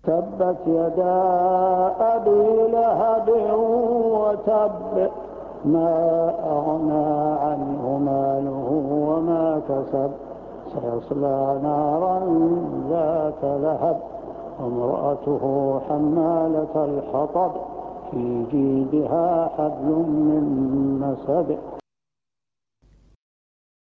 تبت يدا أبي لهب وتب، ما أغنى عنه ماله وما كسب، سيصلى نارا ذات لهب، وامرأته حمالة الحطب، في جيدها حبل من مسد.